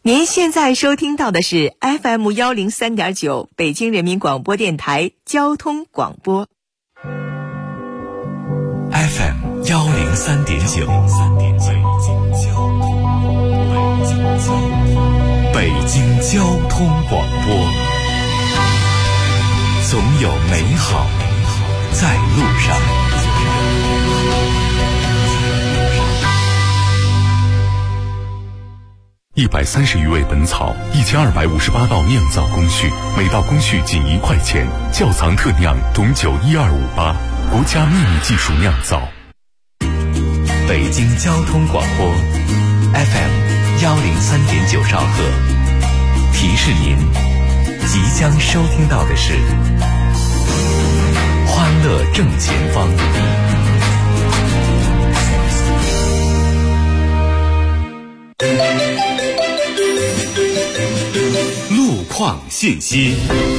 您现在收听到的是 FM103.9 北京人民广播电台交通广播。 FM103.9 北京交通广播，总有美好在路上。130余味本草，1258道酿造工序，每道工序仅1块钱。窖藏特酿董酒12588，国家秘密技术酿造。北京交通广播 FM103.9 兆赫，提示您即将收听到的是欢乐正前方。路况信息。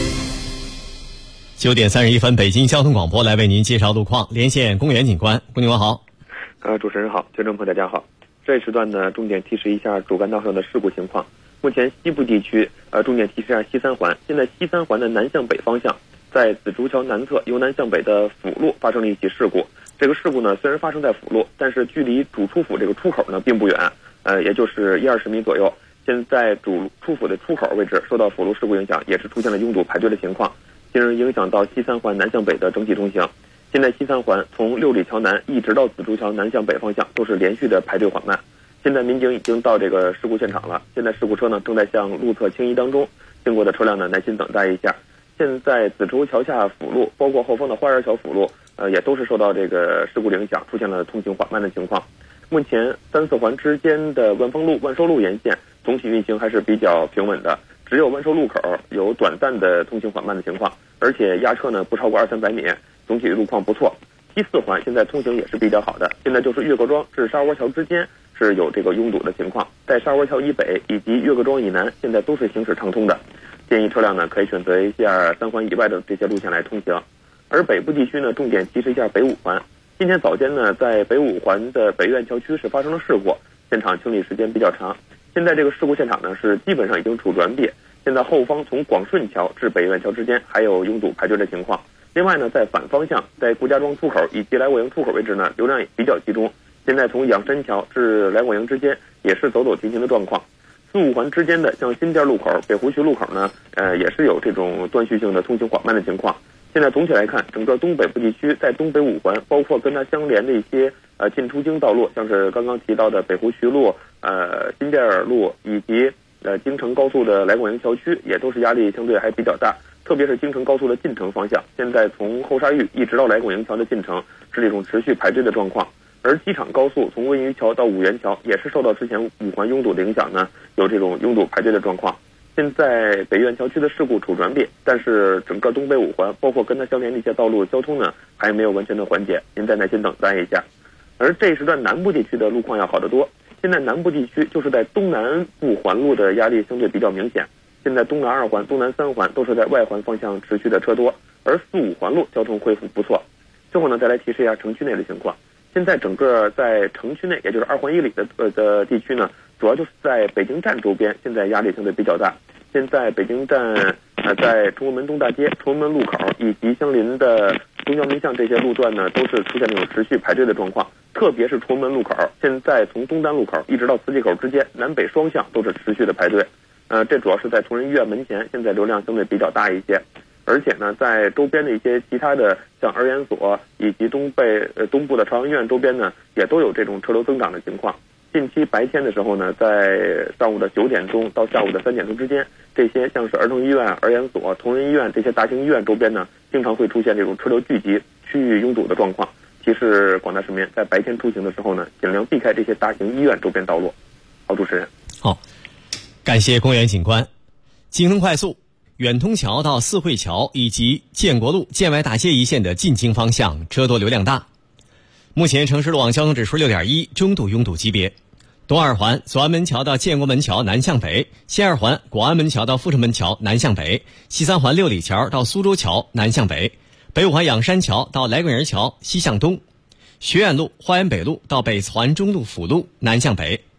9点31分，北京交通广播来为您介绍路况，连线公园警官。公警官好。 主持人好，听众朋友大家好。这一时段呢，重点提示一下主干道上的事故情况。目前西部地区重点提示一下西三环。现在西三环的南向北方向，在紫竹桥南侧由南向北的辅路发生了一起事故。这个事故呢，虽然发生在辅路，但是距离主出府这个出口呢并不远，也就是10-20米左右。现在主出府的出口位置受到辅路事故影响，也是出现了拥堵排队的情况，进而影响到西三环南向北的整体通行。现在西三环从六里桥南一直到紫竹桥南向北方向都是连续的排队缓慢。现在民警已经到这个事故现场了，现在事故车呢正在向路侧清移当中，经过的车辆呢耐心等待一下。现在紫竹桥下辅路，包括后方的花园桥辅路，也都是受到这个事故影响，出现了通行缓慢的情况。目前3、4环之间的万丰路、万寿路沿线总体运行还是比较平稳的，只有万寿路口有短暂的通行缓慢的情况，而且压车呢不超过200-300米，总体路况不错。西4环现在通行也是比较好的，现在就是月各庄至沙窝桥之间是有这个拥堵的情况，在沙窝桥以北以及月各庄以南现在都是行驶畅通的，建议车辆呢可以选择一下3环以外的这些路线来通行。而北部地区呢，重点提示一下北5环。今天早间呢，在北5环的北苑桥区是发生了事故，现场清理时间比较长。现在这个事故现场呢是基本上已经处置完毕，现在后方从广顺桥至北苑桥之间还有拥堵排队的情况。另外呢，在反方向，在顾家庄出口以及来果营出口位置呢，流量也比较集中。现在从仰山桥至来果营之间也是走走停停的状况。4、5环之间的像新店路口、北湖区路口呢，也是有这种断续性的通行缓慢的情况。现在总体来看，整个东北部地区在东北5环，包括跟它相连的一些进出京道路，像是刚刚提到的北湖区路、新店路以及京承高速的来果营桥区，也都是压力相对还比较大。特别是京承高速的进城方向，现在从后沙峪一直到来果营桥的进城是这种持续排队的状况。而机场高速从温榆桥到五原桥也是受到之前5环拥堵的影响呢，有这种拥堵排队的状况。现在北苑桥区的事故处置完毕，但是整个东北5环包括跟它相连的一些道路交通呢还没有完全的缓解，您再耐心等待一下。而这一时段南部地区的路况要好得多，现在南部地区就是在东南部环路的压力相对比较明显，现在东南2环、东南3环都是在外环方向持续的车多，而4、5环路交通恢复不错。最后呢，再来提示一下城区内的情况。现在整个在城区内，也就是2环以里的地区呢，主要就是在北京站周边，现在压力相对比较大。现在北京站在崇文门东大街、崇文门路口以及相邻的东交民巷这些路段呢，都是出现这种持续排队的状况。特别是崇文门路口，现在从东单路口一直到磁器口之间，南北双向都是持续的排队。这主要是在崇仁医院门前，现在流量相对比较大一些。而且呢，在周边的一些其他的像儿研所以及东部的朝阳医院周边呢，也都有这种车流增长的情况。近期白天的时候呢，在上午的9点钟到下午的3点钟之间，这些像是儿童医院、儿研所、同仁医院这些大型医院周边呢，经常会出现这种车流聚集、区域拥堵的状况。提示广大市民在白天出行的时候呢，尽量避开这些大型医院周边道路。好，主持人。 好，感谢公园警官。京通快速远通桥到四惠桥以及建国路、建外大街一线的进京方向车多流量大。目前城市路网交通指数6.1，中度拥堵级别。东2环左安门桥到建国门桥南向北，西2环广安门桥到阜成门桥南向北，西3环六里桥到苏州桥南向北，北5环仰山桥到来果营桥西向东，学院路、花园北路到北环中路辅路南向北，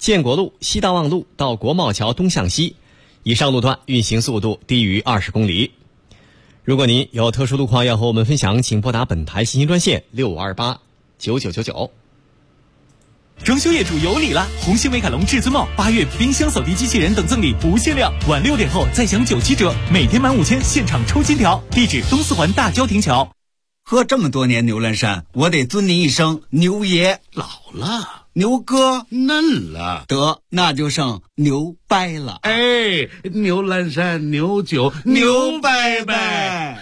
建国路、西大望路到国贸桥东向西，以上路段运行速度低于20公里。如果您有特殊路况要和我们分享，请拨打本台信息专线65289999。 装修业主有礼了！红星美凯龙至尊帽8月冰箱扫地机器人等赠礼不限量，晚6点后再享97折，每天满5000现场抽金条。地址东四环大郊亭桥。 喝这么多年牛栏山，我得尊你一声牛爷。 老了， 牛哥嫩了， 得那就剩牛掰了。 哎，牛栏山牛酒牛掰掰。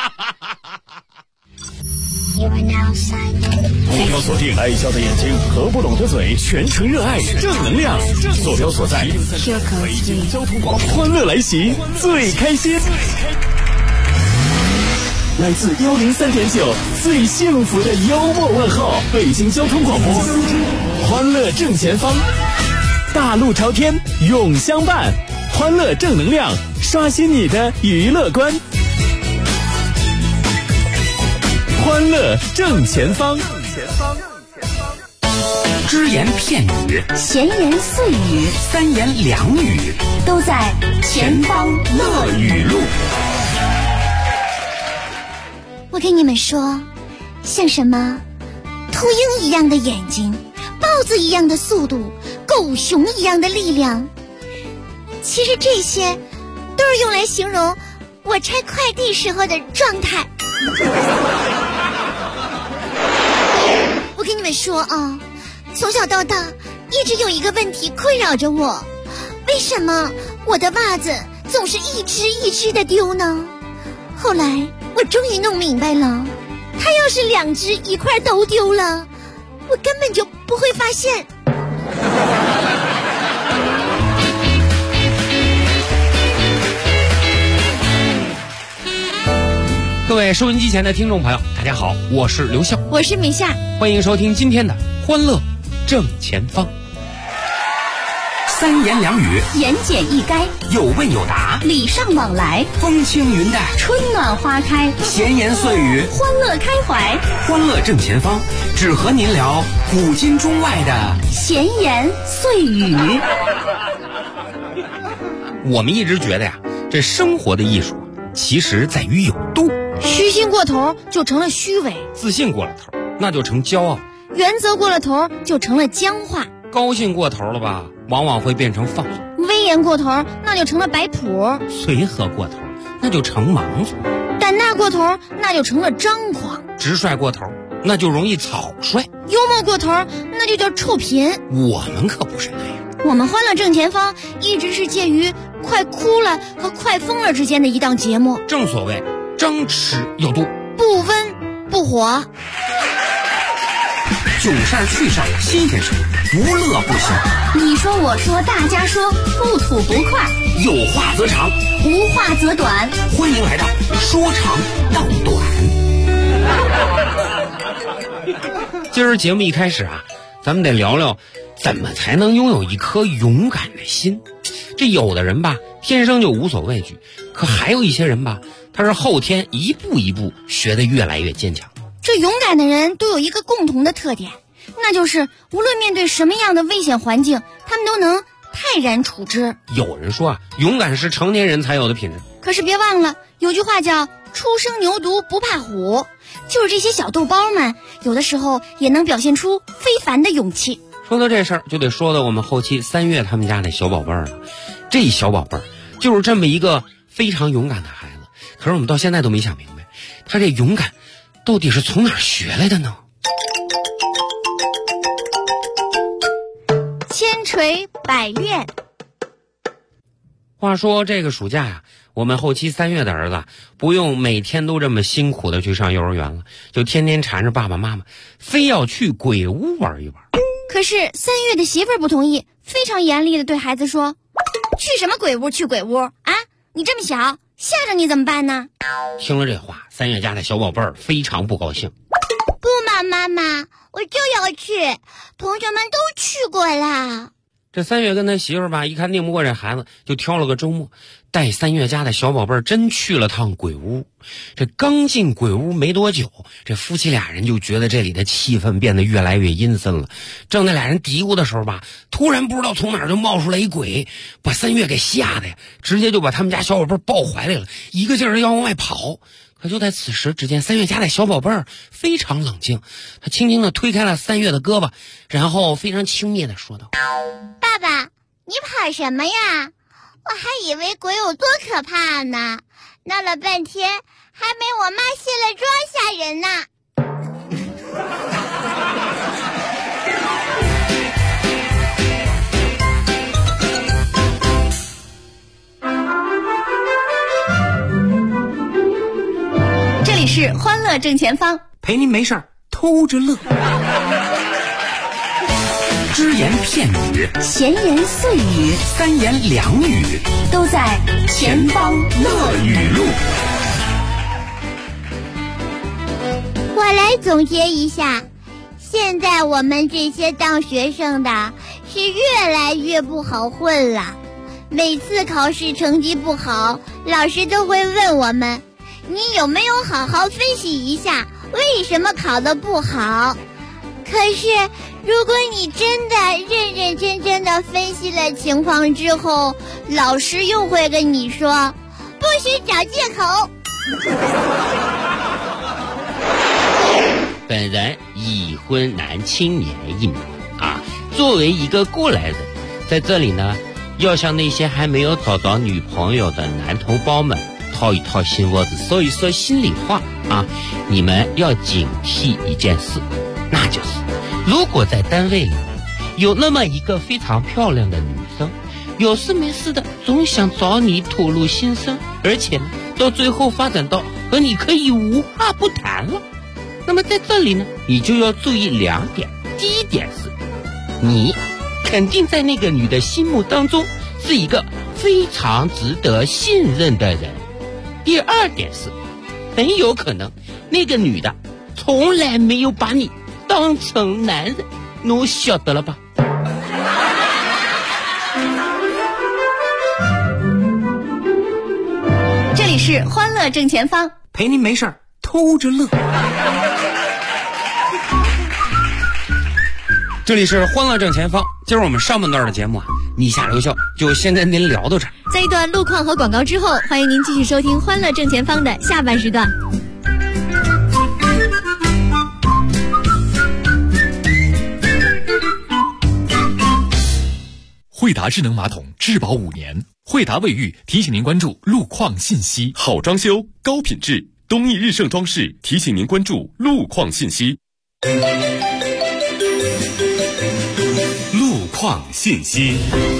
目标锁定，爱笑的眼睛和不懂的嘴，全程热爱正能量。坐标所在，北京交通广播，欢乐来袭，最开心。来自103.9最幸福的幽默问候，北京交通广播，欢乐正前方，大路朝天永相伴，欢乐正能量，刷新你的娱乐观。欢乐正前方， 只言片语， 闲言碎语， 三言两语， 都在前方乐语录。我跟你们说，像什么秃鹰一样的眼睛，豹子一样的速度，狗熊一样的力量，其实这些都是用来形容我拆快递时候的状态。我跟你们说啊，从小到大一直有一个问题困扰着我，为什么我的袜子总是一只一只的丢呢？后来我终于弄明白了，它要是2只一块都丢了，我根本就不会发现。 各位收音机前的听众朋友，大家好，我是刘笑， 我是米夏， 欢迎收听今天的欢乐正前方。三言两语， 言简意赅， 有问有答， 礼尚往来， 风轻云淡， 春暖花开， 闲言碎语， 欢乐开怀。 欢乐正前方，只和您聊古今中外的闲言碎语。 我们一直觉得呀，这生活的艺术其实在于有度。 虚心过头就成了虚伪， 自信过了头那就成骄傲， 原则过了头就成了僵化， 高兴过头了吧，往往会变成放纵， 威严过头那就成了摆谱， 随和过头那就成盲从， 胆大过头那就成了张狂， 直率过头那就容易草率， 幽默过头那就叫臭贫。 我们可不是那样， 我们欢乐正前方一直是介于快哭了和快疯了之间的一档节目， 正所谓张弛有度， 不温不火， 囧事儿趣事儿新鲜事儿，不乐不行。 你说我说大家说，不吐不快， 有话则长， 无话则短， 欢迎来到说长道短。今儿节目一开始啊，咱们得聊聊怎么才能拥有一颗勇敢的心。这有的人吧天生就无所畏惧，可还有一些人吧，他是后天一步一步学得越来越坚强。 这勇敢的人都有一个共同的特点，那就是无论面对什么样的危险环境，他们都能泰然处之。 有人说啊，勇敢是成年人才有的品质， 可是别忘了有句话叫初生牛犊不怕虎，就是这些小豆包们有的时候也能表现出非凡的勇气。 说到这事儿就得说到我们后期3月他们家那小宝贝儿了。这小宝贝儿就是这么一个非常勇敢的孩子，可是我们到现在都没想明白，他这勇敢到底是从哪儿学来的呢？ 千锤百炼。 话说这个暑假呀，我们后期3月的儿子不用每天都这么辛苦的去上幼儿园了，就天天缠着爸爸妈妈非要去鬼屋玩一玩。 可是3月的媳妇儿不同意，非常严厉的对孩子说，去什么鬼屋去鬼屋啊，你这么小，吓着你怎么办呢？ 听了这话，3月家的小宝贝儿非常不高兴。 不嘛，妈妈，我就要去，同学们都去过啦。 这3月跟他媳妇儿吧，一看拧不过这孩子，就挑了个周末，带3月家的小宝贝儿真去了趟鬼屋。这刚进鬼屋没多久，这夫妻俩人就觉得这里的气氛变得越来越阴森了。正在俩人嘀咕的时候吧，突然不知道从哪儿就冒出来一鬼，把3月给吓得呀，直接就把他们家小宝贝儿抱怀里了，一个劲儿的要往外跑。可就在此时，只见3月家的小宝贝儿非常冷静，他轻轻地推开了3月的胳膊，然后非常轻蔑地说道： 爸爸，你跑什么呀？我还以为鬼有多可怕呢，闹了半天还没我妈卸了妆吓人呢。 这里是欢乐正前方， 陪您没事儿偷着乐。只言片语， 闲言碎语， 三言两语， 都在前方乐语录。我来总结一下，现在我们这些当学生的是越来越不好混了。每次考试成绩不好，老师都会问我们，你有没有好好分析一下为什么考得不好？可是如果你真的认认真真的分析了情况之后，老师又会跟你说，不许找借口。 本人已婚男青年1名啊，作为一个过来人，在这里呢，要向那些还没有找到女朋友的男同胞们套一套心窝子，说一说心里话啊！你们要警惕一件事，那就是如果在单位里有那么一个非常漂亮的女生，有事没事的总想找你吐露心声，而且呢，到最后发展到和你可以无话不谈了，那么在这里呢，你就要注意2点。第一点是，你肯定在那个女的心目当中是一个非常值得信任的人。第二点是，很有可能那个女的从来没有把你当成男人，侬晓得了吧？ 这里是欢乐正前方， 陪您没事儿偷着乐。 这里是欢乐正前方，今儿我们上半段的节目啊，你下留校就先跟您聊到这儿。 在一段路况和广告之后，欢迎您继续收听欢乐正前方的下半时段。 惠达智能马桶质保5年，惠达卫浴提醒您关注路况信息。好装修，高品质，东益日盛装饰提醒您关注路况信息。路况信息。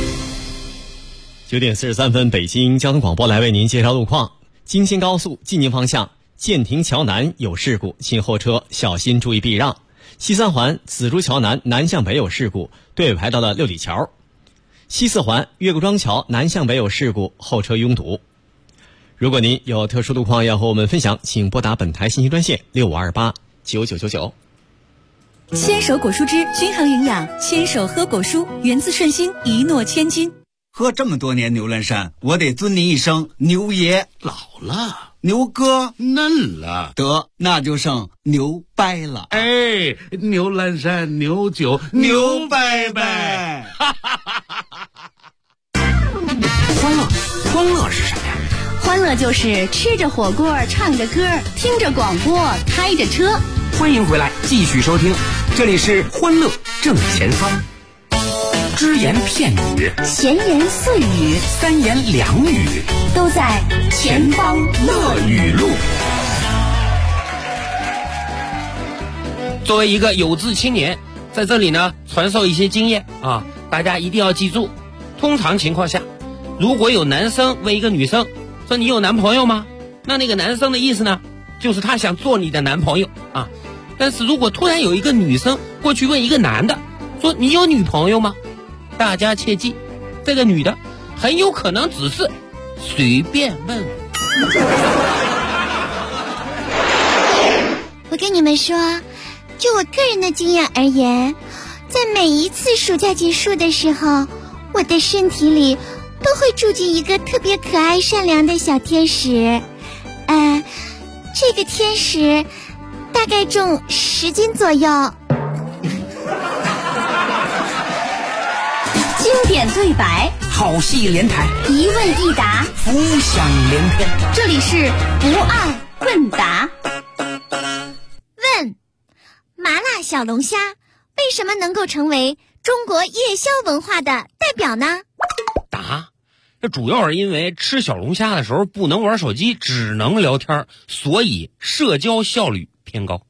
9点43分，北京交通广播来为您介绍路况。京新高速进京方向建亭桥南有事故，请后车小心注意避让。西3环紫竹桥南南向北有事故，队尾排到了六里桥。西4环岳各庄桥南向北有事故，后车拥堵。如果您有特殊路况要和我们分享，请拨打本台信息专线65289999。 牵手果蔬汁均衡营养，牵手喝果蔬，源自顺心，一诺千金。 喝这么多年牛栏山，我得尊您一声牛爷。 老了， 牛哥嫩了， 得那就剩牛掰了。 哎，牛栏山牛酒牛掰掰。 欢乐是什么呀？ 欢乐就是吃着火锅，唱着歌，听着广播，开着车。 欢迎回来，继续收听，这里是欢乐正前方。只言片语， 闲言碎语， 三言两语， 都在前方乐语录。 作为一个有志青年，在这里呢传授一些经验啊，大家一定要记住。通常情况下，如果有男生问一个女生说你有男朋友吗？那个男生的意思呢，就是他想做你的男朋友啊。但是如果突然有一个女生过去问一个男的说你有女朋友吗？大家切记，这个女的很有可能只是随便问。 我跟你们说，就我个人的经验而言，在每一次暑假结束的时候， 我的身体里都会住进一个特别可爱善良的小天使。这个天使大概重10斤左右。 经典对白， 好戏连台， 一问一答， 浮想联翩。 这里是不二问答。 问：麻辣小龙虾为什么能够成为中国夜宵文化的代表呢？ 答：这主要是因为吃小龙虾的时候不能玩手机，只能聊天，所以社交效率偏高。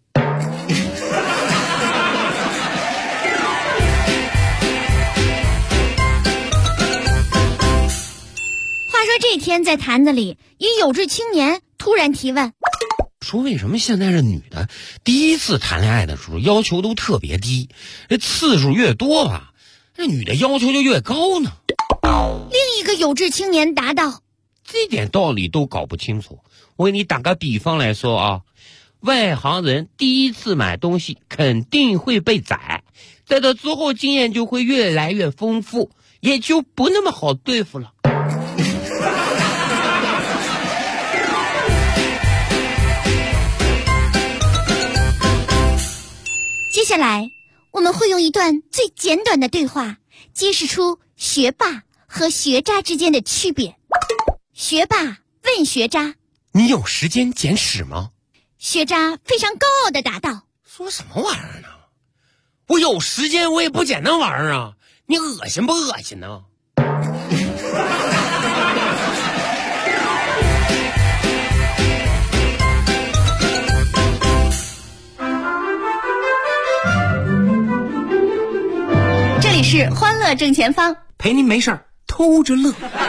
话说这天在坛子里，一有志青年突然提问， 说为什么现在这女的第一次谈恋爱的时候要求都特别低，这次数越多吧，这女的要求就越高呢？ 另一个有志青年答道， 这点道理都搞不清楚。我给你打个比方来说啊，外行人第一次买东西肯定会被宰，在这之后经验就会越来越丰富，也就不那么好对付了。 接下来我们会用一段最简短的对话揭示出学霸和学渣之间的区别。学霸问学渣， 你有时间捡屎吗？ 学渣非常高傲地答道， 说什么玩意儿呢？我有时间我也不捡那玩意儿啊，你恶心不恶心呢？ 这里是欢乐正前方， 陪您没事儿偷着乐。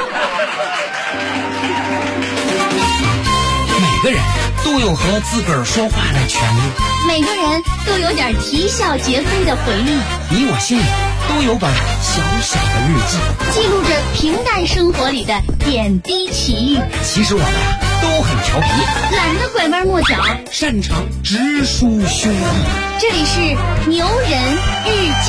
每个人都有和自个儿说话的权利， 每个人都有点啼笑皆非的回忆， 你我心里都有本小小的日记， 记录着平淡生活里的点滴奇遇。 其实我们都很调皮， 懒得拐弯抹角， 擅长直抒胸臆。 这里是牛人日记。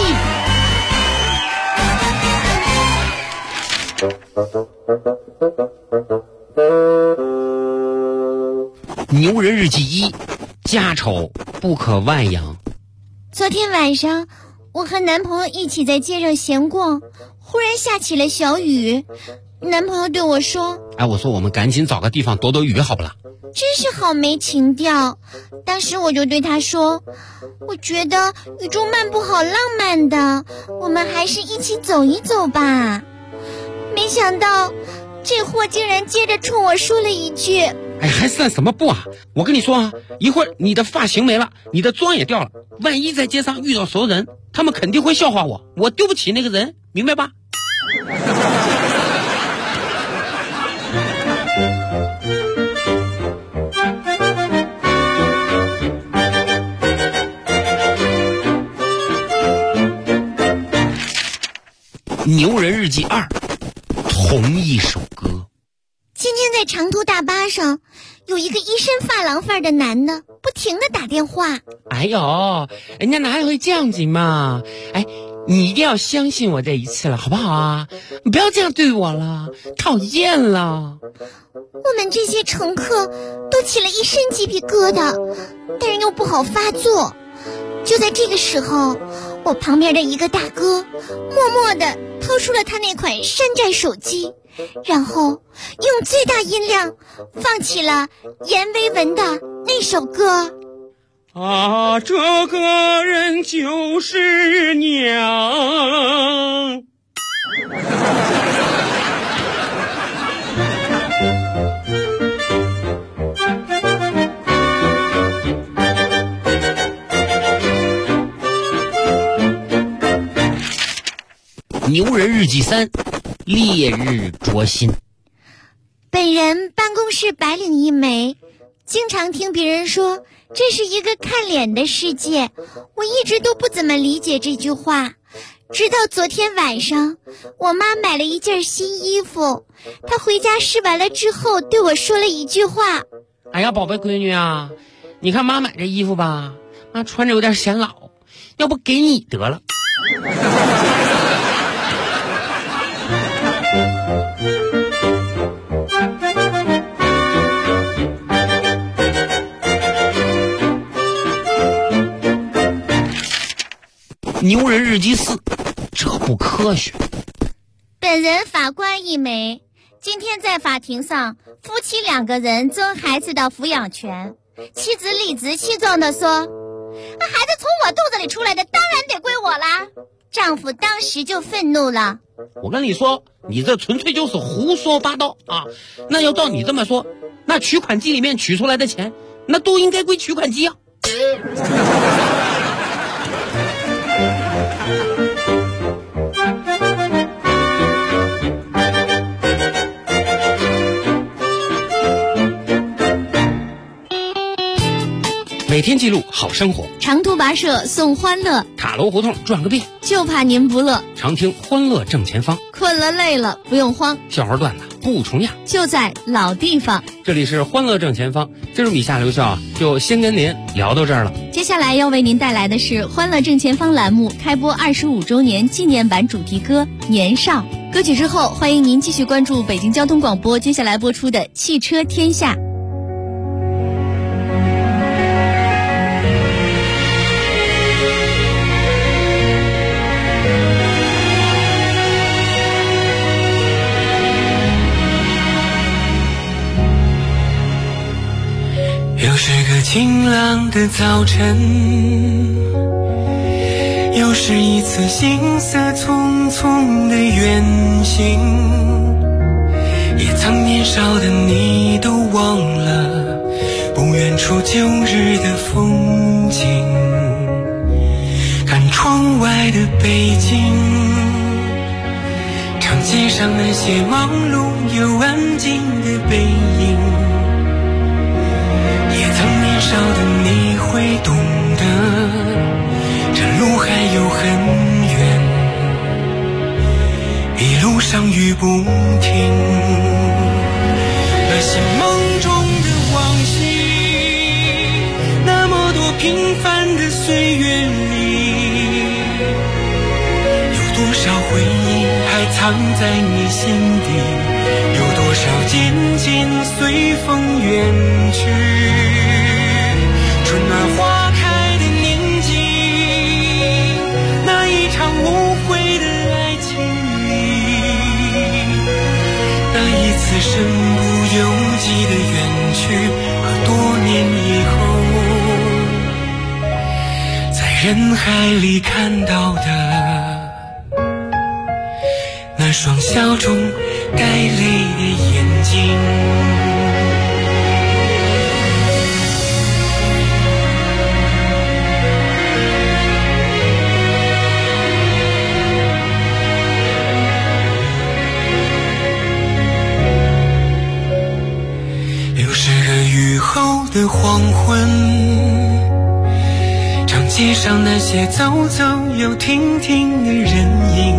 牛人日记1：家丑不可外扬。 昨天晚上我和男朋友一起在街上闲逛，忽然下起了小雨。男朋友对我说， 我说我们赶紧找个地方躲躲雨好不啦？ 真是好没情调。当时我就对他说，我觉得雨中漫步好浪漫的，我们还是一起走一走吧。没想到这货竟然接着冲我说了一句， 还散什么步啊？我跟你说啊，一会儿你的发型没了，你的妆也掉了，万一在街上遇到熟人，他们肯定会笑话我丢不起那个人，明白吧？牛人日记2：同一首歌。 今天在长途大巴上，有一个一身发廊范儿的男的不停地打电话。 哎呦，人家哪里会这样子嘛？你一定要相信我这一次了，好不好啊？你不要这样对我了，讨厌了。 我们这些乘客都起了一身鸡皮疙瘩，但是又不好发作。就在这个时候，我旁边的一个大哥默默地掏出了他那款山寨手机，然后用最大音量放起了阎维文的那首歌。 这个人就是娘。牛人日记3：烈日灼心。 本人办公室白领一枚，经常听别人说这是一个看脸的世界，我一直都不怎么理解这句话。直到昨天晚上，我妈买了一件新衣服，她回家试完了之后对我说了一句话， 哎呀，宝贝闺女啊，你看妈买这衣服吧，妈穿着有点显老，要不给你得了。 牛人日记4，这不科学。 本人法官一枚，今天在法庭上，夫妻2个人争孩子的抚养权。妻子理直气壮地说：“孩子从我肚子里出来的，当然得归我啦。”丈夫当时就愤怒了：“ 我跟你说，你这纯粹就是胡说八道啊！那要照你这么说，那取款机里面取出来的钱，那都应该归取款机啊。”每天记录好生活， 长途跋涉送欢乐， 塔楼胡同转个遍， 就怕您不乐。 常听欢乐正前方， 困了累了不用慌， 笑话段子不重样， 就在老地方。 这里是欢乐正前方，今儿以下刘笑就先跟您聊到这儿了。 接下来要为您带来的是欢乐正前方栏目开播25周年纪念版主题歌《年少》。歌曲之后，欢迎您继续关注北京交通广播接下来播出的《汽车天下》。 又是个晴朗的早晨，又是一次行色匆匆的远行，也曾年少的你都忘了不远处旧日的风景，看窗外的北京，长街上那些忙碌又安静的背影，年少的你会懂得，这路还有很远，一路上雨不停。那些梦中的往昔，那么多平凡的岁月里，有多少回忆还藏在你心底，有多少渐渐随风远去。春暖花开的年纪，那一场无悔的爱情里，那一次身不由己的远去，和多年以后在人海里看到的那双笑中带泪的眼睛。雨后的黄昏，长街上那些走走又停停的人影，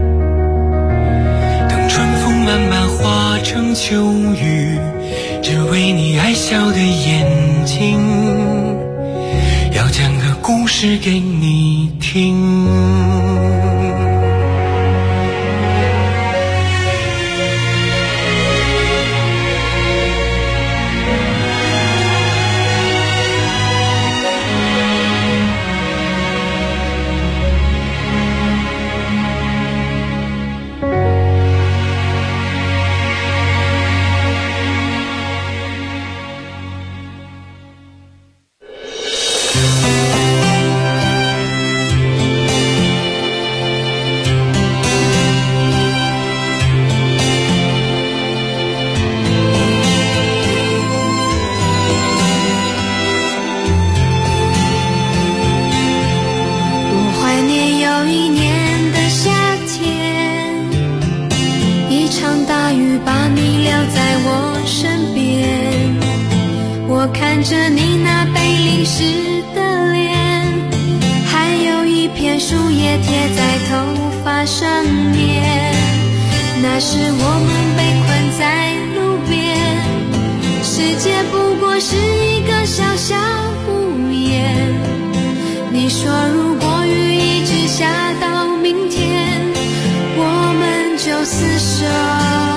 等春风慢慢化成秋雨，只为你爱笑的眼睛，要讲个故事给你听。 我看着你那被淋湿的脸，还有一片树叶贴在头发上面，那时我们被困在路边，世界不过是一个小小屋檐。你说如果雨一直下到明天，我们就厮守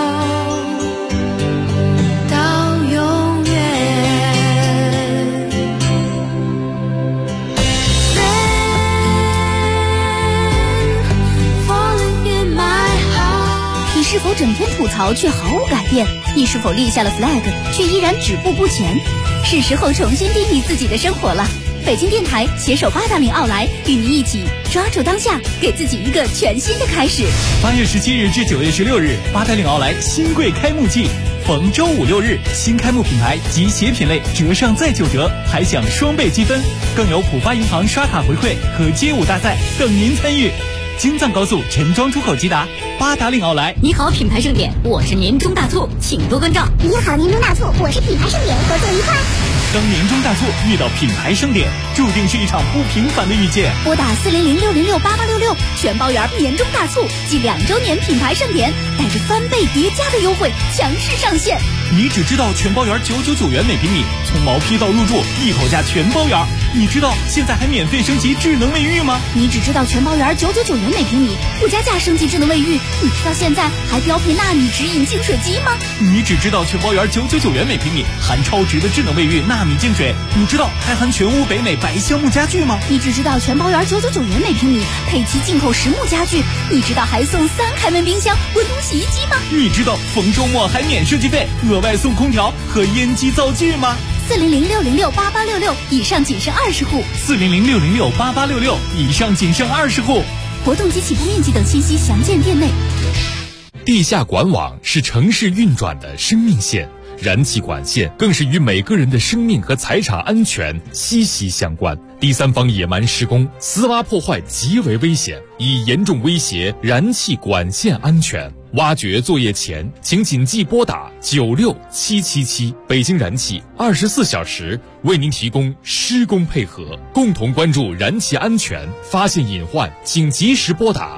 否整天吐槽却毫无改变？你是否立下了 flag 却依然止步不前？是时候重新定义自己的生活了。北京电台携手八达岭奥莱，与您一起抓住当下，给自己一个全新的开始。 8月17日至9月16日，八达岭奥莱新贵开幕季，逢周5、6日，新开幕品牌及鞋品类折上再9折，还享双倍积分，更有浦发银行刷卡回馈和街舞大赛等您参与。京藏高速陈庄出口直达，八达岭奥莱。 你好，品牌盛典，我是年终大促，请多关照。 你好，年终大促，我是品牌盛典，合作愉快。 当年终大促遇到品牌盛典，注定是一场不平凡的遇见。 拨打400-606-8866，全包圆年终大促暨2周年品牌盛典，带着翻倍叠加的优惠强势上线。 你只知道全包圆999元每平米，从毛坯到入住一口价全包圆。你知道现在还免费升级智能卫浴吗？ 你只知道全包圆999元每平米，不加价升级智能卫浴。你知道现在还标配纳米直饮净水机吗？ 你只知道全包圆999元每平米，含超值的智能卫浴纳米净水。你知道还含全屋北美白橡木家具吗？ 你只知道全包圆999元每平米，配齐进口实木家具。你知道还送3开门冰箱、滚筒洗衣机吗？ 你知道逢周末还免设计费，额外送空调和烟机灶具吗 ？400-606-8866，以上仅剩20户。 400-606-8866，以上仅剩20户。 活动及起步面积等信息详见店内。 地下管网是城市运转的生命线，燃气管线更是与每个人的生命和财产安全息息相关。第三方野蛮施工、私挖破坏极为危险，已严重威胁燃气管线安全。挖掘作业前，请谨记拨打96777，北京燃气24小时为您提供施工配合，共同关注燃气安全，发现隐患请及时拨打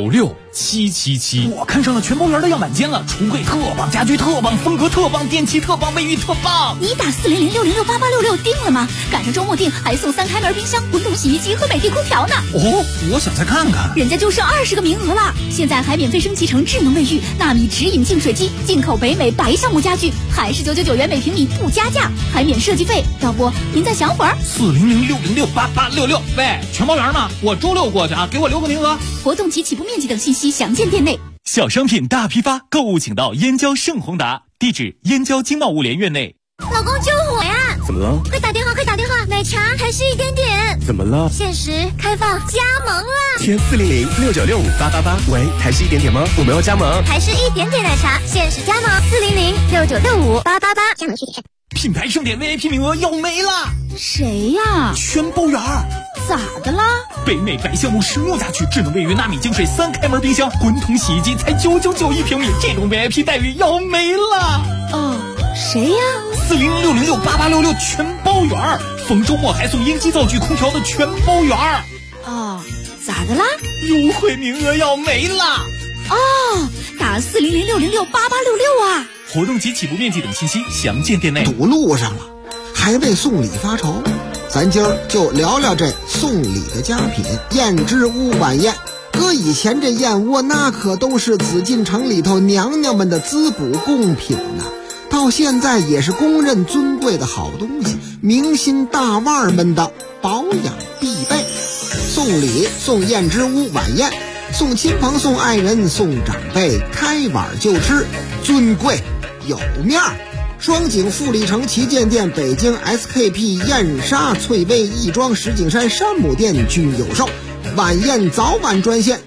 96777。 我看上了全包圆的样板间了，橱柜特棒，家居特棒，风格特棒，电器特棒，卫浴特棒。 你打400-606-8866定了吗？赶上周末定还送3开门冰箱、滚筒洗衣机和美的空调呢。 哦，我想再看看。 人家就剩20个名额了，现在还免费升级成智能卫浴、纳米直饮净水机，进口北美白橡木家具，还是999元每平米不加价，还免设计费。要不您再想会儿 ？400-606-8866。喂，全包圆吗？我周6过去啊，给我留个名额。 活动及起步面积等信息详见店内。 小商品大批发，购物请到燕郊盛宏达，地址燕郊经贸物联院内。 老公救火呀！ 怎么了？ 快打电话！奶茶还是1点点。 怎么了？ 限时开放加盟了。 填400-6965-888。喂，还是1点点吗？我们要加盟。 还是1点点奶茶，限时加盟400-6965-888。加盟具体看。 品牌盛典 VIP 名额要没了。 谁呀？ 全包圆。 咋的啦？ 北美白橡木实木家具、智能卫浴、纳米净水、3开门冰箱、滚筒洗衣机才999一平米，这种 VIP 待遇要没了。 哦，谁呀 ？400-606-8866全包圆，逢周末还送烟机灶具、空调的全包圆。 哦，咋的啦？ 优惠名额要没了。 哦，打400-606-8866啊！ 活动及起步面积等信息详见店内。 堵路上了，还为送礼发愁。咱今儿就聊聊这送礼的佳品燕之屋晚宴。搁以前这燕窝那可都是紫禁城里头娘娘们的滋补贡品呢，到现在也是公认尊贵的好东西，明星大腕们的保养必备。送礼送燕之屋晚宴，送亲朋送爱人送长辈，开碗就吃，尊贵有面儿。双井富力城旗舰店、北京 SKP 燕莎、翠微亦庄、石景山山姆店均有售。晚宴早晚专线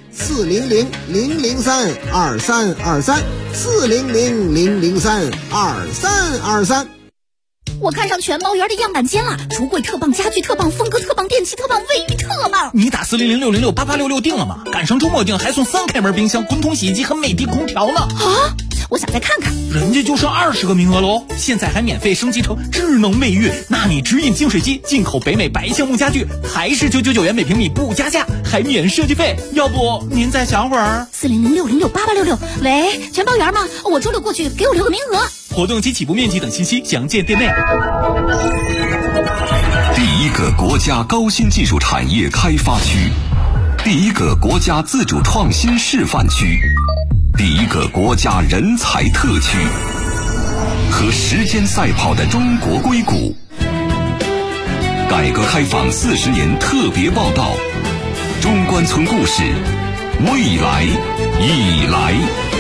400-003-2323 400-003-2323。 我看上全包圆的样板间了，橱柜特棒，家具特棒，风格特棒，电器特棒，卫浴特棒。 你打400-606-8866定了吗？赶上周末定还送3开门冰箱、滚筒洗衣机和美的空调呢。 啊！我想再看看。 人家就剩20个名额喽，现在还免费升级成智能卫浴、纳米直饮净水机，进口北美白橡木家具，还是999元每平米不加价，还免设计费。要不您再想会儿 ？400-606-8866。喂，全包圆吗？我周6过去，给我留个名额。 活动及起步面积等信息详见店内。 第一个国家高新技术产业开发区，第一个国家自主创新示范区，第一个国家人才特区，和时间赛跑的中国硅谷。改革开放40年特别报道，中关村故事，未来已来。